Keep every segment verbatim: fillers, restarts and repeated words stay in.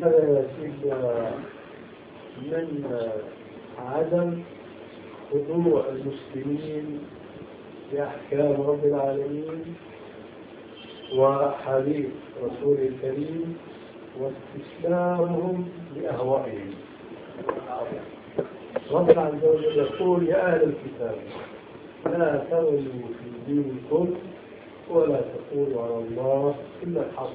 هذا يأتيك من عدم خضوع المسلمين لأحكام رب العالمين وحديث رسول الكريم واستسلامهم لأهوائهم. رب عز وجل يقول: يا أهل الكتاب لا تغلوا في دينكم ولا تقولوا على الله إلا الحق.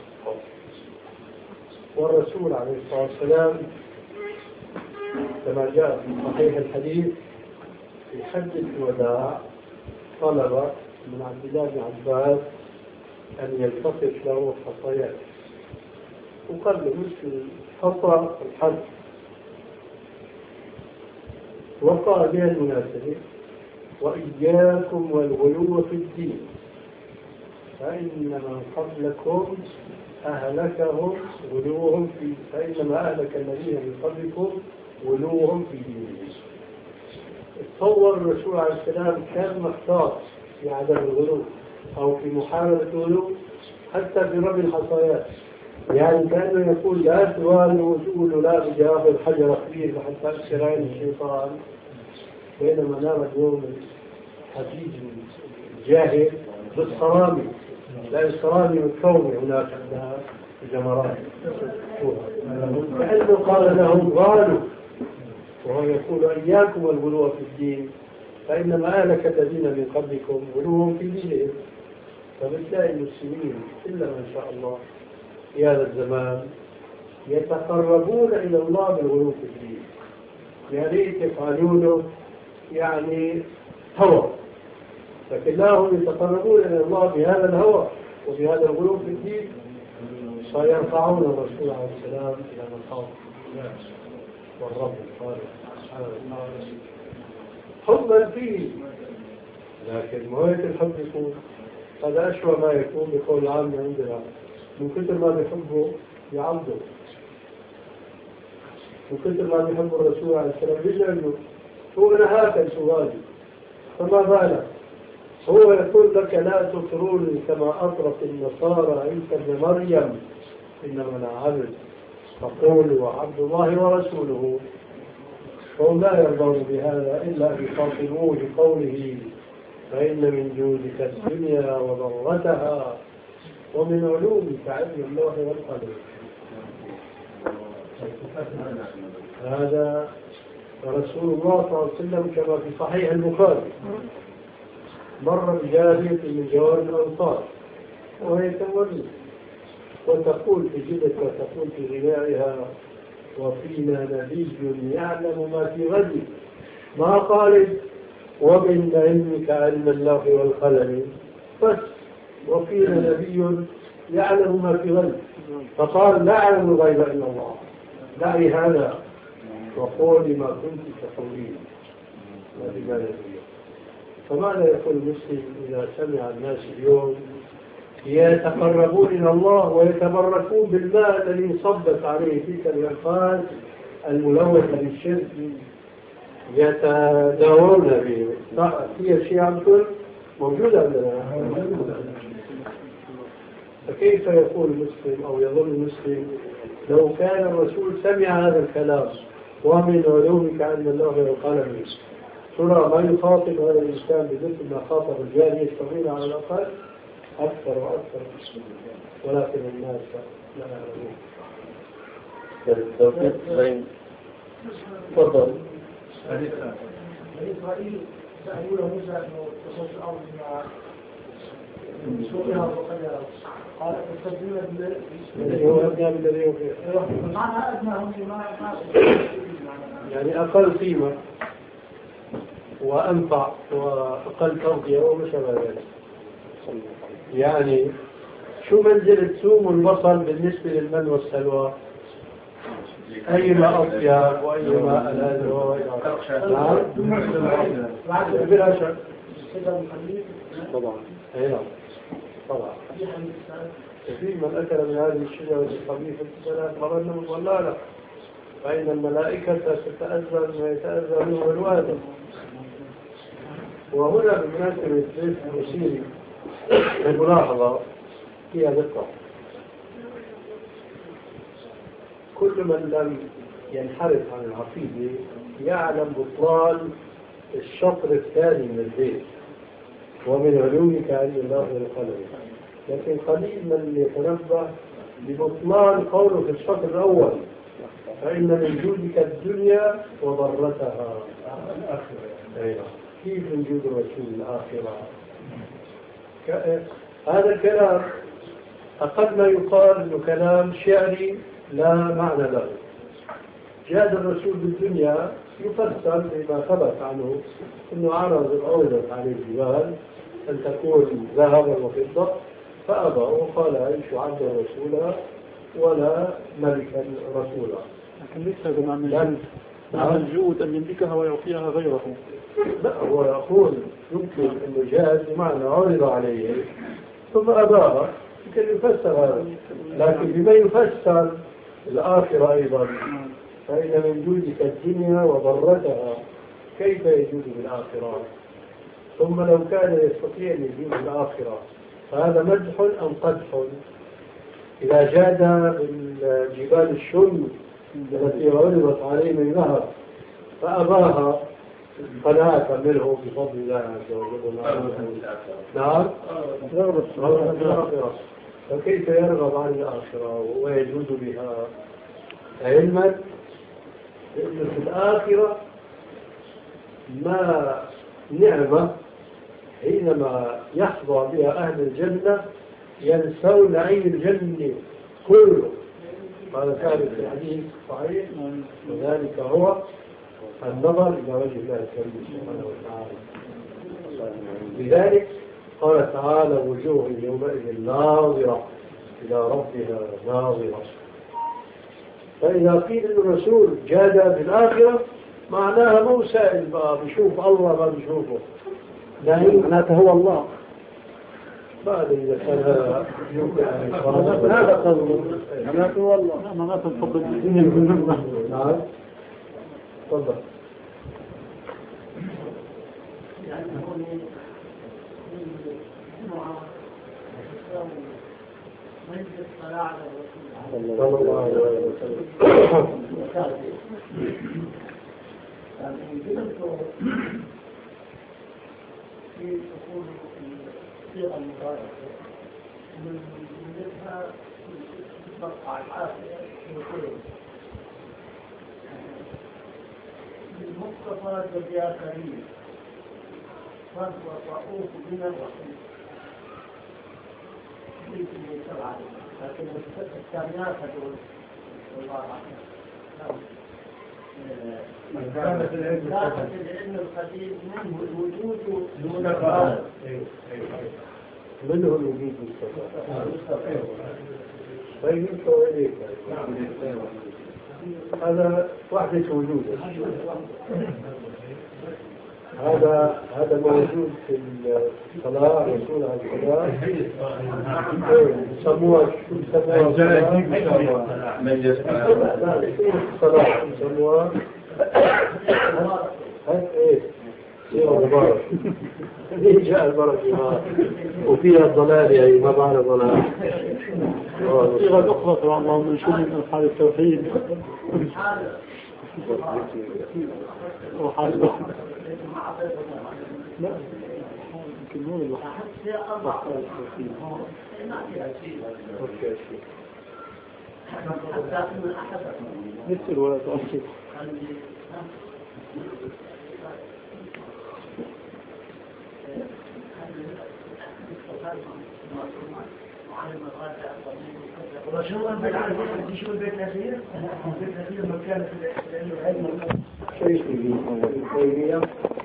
والرسول عليه الصلاة والسلام كما جاء في صحيح الحديث في حجة الوداع طلب من عبد الله بن عباس أن يلتقط له خطاياه، وقال له مثل خطأ الحج، وقال بها المناسبة: وإياكم والغلو في الدين فإن من قبلكم أهلكهم غلوهم في فإنما أهلك الذين من قبلكم غلوهم في دينهم. تصور الرسول عليه السلام كان محتاط في عدم الغلو أو في محاولة الغلو حتى في رمي الحصيات، يعني كأنه يقول: لا توالوا وتقولوا لا بجواب الحجر كبير حتى أكثر عين الشيطان، بينما نام اليوم حديد جاهل بالصرامي، لا الصرامي والكون هناك عندها جمرات، كأنه قال لهم غالوا، وهو يقول: إياكم والغلو في الدين فإنما أهلك الذين من قبلكم غلوهم في دينهم. فبتلاقي المسلمين إلا ما شاء الله في هذا الزمان يتقربون إلى الله بالغلو في الدين، يا ريت يفعلونه يعني هوى، لكن لا هم يتقربون إلى الله بهذا الهوى وبهذا الغلو في الدين، فيرفعون الرسول عليه السلام إلى مقام الناس والرب الخالق سبحانه وتعالى حبا فيه. لكن موية الحب يكون هذا أشوى ما يكون بقول العام عندنا، من كثر ما بيحبوا يعبدوا، من كثر ما بيحبوا الرسول عليه السلام بيجعلوا هو نهاك سؤالي، فما بالك هو يقول لك: لا تطروني كما أطرت النصارى عيسى ابن مريم إنما أنا عبد فقولوا عبد الله ورسوله. فهم لا يرضون بهذا إلا بخاطبوه بقوله: فإن من جودك الدنيا وضرتها ومن علومك علم اللوح والقلم. هذا رسول الله صلى الله عليه وسلم كما في صحيح البخاري مر بجارية من جوار الأنصار وهي تولد وتقول في جلدك وتقول في غنائها: وفينا نبي يعلم ما في غد، ما قالت ومن علمك علم الله والقلم بس، وفينا نبي يعلم ما في غد، فقال: لا أعلم الغيب إلا الله، دعي هذا وقولي ما كنت تقولين. فماذا يقول المسلم إذا سمع الناس اليوم يتقربون إلى الله ويتبركون بالماء الذي صبت عليه تلك الألفاظ الملوثة بالشرك يتداوون به؟ هي شيء عم موجودة عندنا. فكيف يقول المسلم أو يظن المسلم لو كان الرسول سمع هذا الكلام: ومن علومك علم الله والقلم، ترى ما يخاطب هذا الإنسان بمثل ما خاطب الجارية الصغيرة على الأقل أكثر وأكثر، ولكن الناس لا يعلمون. تفضل. إسرائيل سألوا له موسى أنه يخش الأرض مع سوقها وقدرها، قال: تستبدلون بالذي هو أدنى بالذي هو خير، معنى أدناهم بما يعني أقل قيمة وأنفع وأقل تغطية وما شابه ذلك. يعني شو منزلة ثوم البصل بالنسبة للمن والسلوى؟ أيما أطيب وأيما ألذ نعم بلا شك طبعا. أيضا طبعا في من أكل من هذه الشجرة الخبيثة ثلاث مرات مضلالة، فإن الملائكة تتأذى ما يتأذى منه الوادم. وهنا بالمناسبة المسيري الملاحظة فيها دقة: كل من لم ينحرف عن العقيدة يعلم بطلان الشطر الثاني من البيت ومن علومك علم الله والقلم، لكن قليل من يتنبه ببطلان قوله في الشطر الأول فإن من جودك الدنيا وضرتها الآخرة. كيف من جود الرسول الآخرة؟ هذا الكلام أقل ما يقال أنه كلام شعري لا معنى له. جاد الرسول بالدنيا يفسر بما ثبت عنه أنه عرض عرضت عليه الجبال أن تكون ذهبا وفضة فأبى وقال أعيش عبدا رسولا ولا ملكا رسولا. لكن ليس هذا معنى الجود، معنى الجود أن يملكها ويعطيها غيره. لا، هو يقول يمكن أنه جاز بمعنى عرض عليه ثم أباها، يمكن يفسر هذا، لكن بما يفسر الآخرة أيضا فإن من جودك الدنيا وضرتها كيف يجود بالآخرة؟ ثم لو كان يستطيع أن يجود بالآخرة فهذا مدح أم قدح؟ إذا جاد بالجبال الشم التي عرضت عليه من ذهب فأباها قناعة منه بفضل الله عز وجل. نعم، يرغب عن الآخرة، فكيف يرغب عن الآخرة ويجود بها؟ علما لأن في الآخرة ما نعمة حينما يحظى بها أهل الجنة ينسون نعيم الجنة كله. هذا ثابت في الحديث صحيح، وذلك هو النظر إلى وجه الله سبحانه وتعالى. لذلك قال تعالى وجوه يومئذ ناظرة إلى ربها ناظرة. فإذا قيل أن الرسول جاد في الآخرة معناها مو سائل بقى بيشوف الله ما بيشوفه، نعيم معناته هو الله. بعد إذا كان هذا يمكن أن يقرأ هذا قصده معناته هو الله، معناته الحب الدنيا بالنسبة. نعم، تفضل. صلى الله عليه وسلم. في دخول الصيغة المضارعة من وجدها تبقى العافية في الخلق بالمقتضى جزيا كريم فهو رؤوف بنا وحيد ليس سبعة، لكن الثانيات هدول الضارعة كانت العلم القديم منه الوجود دون الفعل، منه الوجود والصفات. طيب انت وإليك هذا وحدة وجود، هذا هذا موجود في الصلاة رسول عليه السلام يسموها شو يسموها؟ الصلاة يسموها ايه؟ صيغة مباركة. ليه جاء البركة وفيها الضلال يعني ما معنى ضلال؟ الصيغة الأخرى طبعا الله من شو من حال التوحيد وحال الوحد. لا يمكن هو الوحد. مثل ولا تؤثر. وشو البيت الأخير؟ شو البيت الأخير؟ البيت الأخير مكان في العلم. شيء